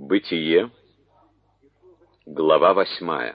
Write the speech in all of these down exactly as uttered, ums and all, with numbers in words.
Бытие, глава восьмая.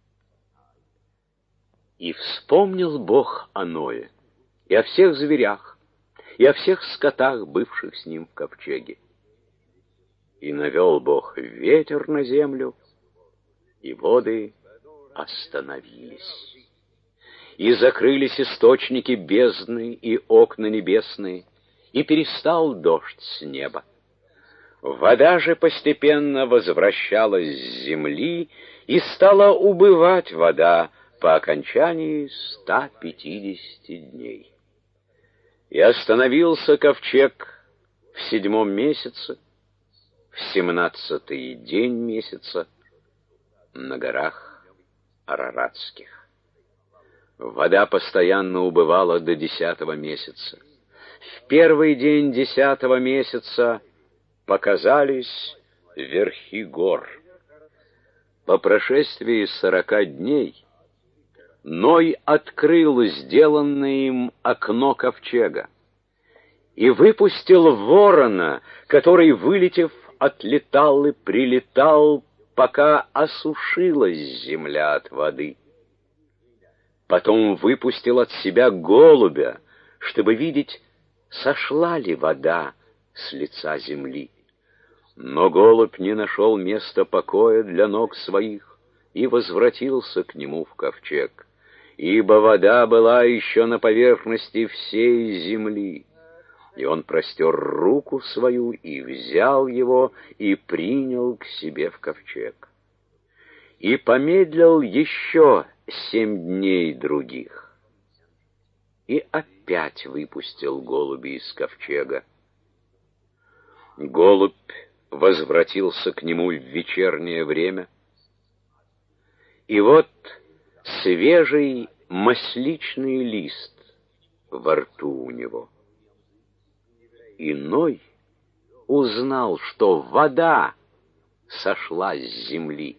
И вспомнил Бог о Ное, и о всех зверях, и о всех скотах, бывших с ним в ковчеге. И навел Бог ветер на землю, и воды остановились. И закрылись источники бездны и окна небесные, и перестал дождь с неба. Вода же постепенно возвращалась с земли, и стала убывать вода по окончании ста пятидесяти дней. И остановился ковчег в седьмом месяце, в семнадцатый день месяца, на горах Араратских. Вода постоянно убывала до десятого месяца. В первый день десятого месяца показались верхи гор. По прошествии сорока дней Ной открыл сделанное им окно ковчега и выпустил ворона, который, вылетев, отлетал и прилетал, пока осушилась земля от воды. Потом выпустил от себя голубя, чтобы видеть, сошла ли вода с лица земли. Но голубь не нашел места покоя для ног своих и возвратился к нему в ковчег, ибо вода была еще на поверхности всей земли. И он простер руку свою и взял его и принял к себе в ковчег. И помедлил еще семь дней других, и опять выпустил голубя из ковчега. Голубь возвратился к нему в вечернее время, и вот свежий масличный лист во рту у него. И Ной узнал, что вода сошла с земли.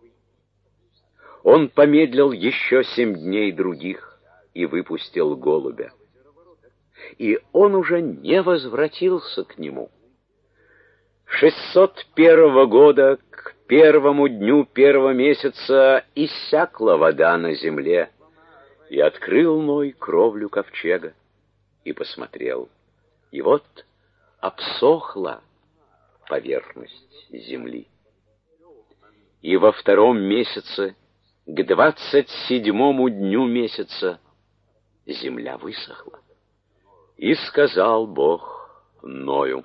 Он помедлил еще семь дней других и выпустил голубя. И он уже не возвратился к нему. шестьсот первого года, к первому дню первого месяца, иссякла вода на земле, и открыл Ной кровлю ковчега, и посмотрел, и вот обсохла поверхность земли. И во втором месяце, к двадцать седьмому дню месяца, земля высохла. И сказал Бог Ною: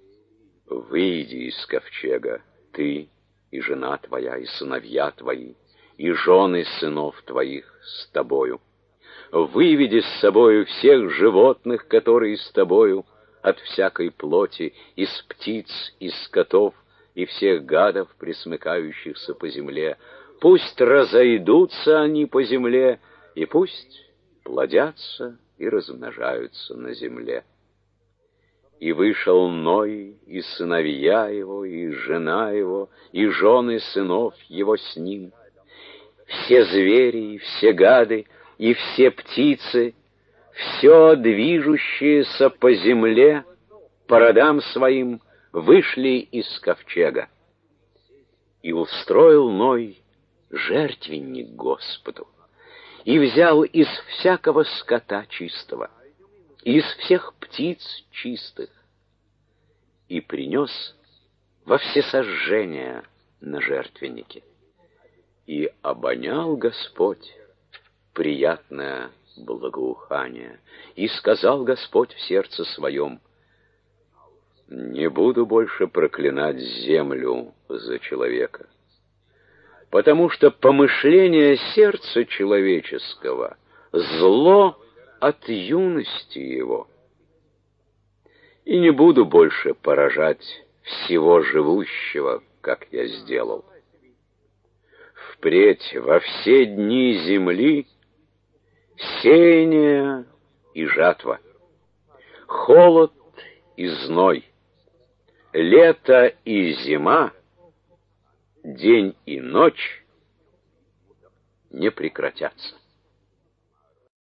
«Выйди из ковчега, ты и жена твоя, и сыновья твои, и жены сынов твоих с тобою. Выведи с собою всех животных, которые с тобою, от всякой плоти, из птиц, из скотов, и всех гадов, пресмыкающихся по земле. Пусть разойдутся они по земле, и пусть плодятся и размножаются на земле». И вышел Ной, и сыновья его, и жена его, и жены сынов его с ним. Все звери, и все гады, и все птицы, все движущееся по земле, по родам своим, вышли из ковчега. И устроил Ной жертвенник Господу, и взял из всякого скота чистого, из всех птиц чистых, и принес во всесожжение на жертвеннике. И обонял Господь приятное благоухание, и сказал Господь в сердце своем: «Не буду больше проклинать землю за человека, потому что помышление сердца человеческого зло от юности его, и не буду больше поражать всего живущего, как я сделал. Впредь во все дни земли сеяние и жатва, холод и зной, лето и зима, день и ночь не прекратятся».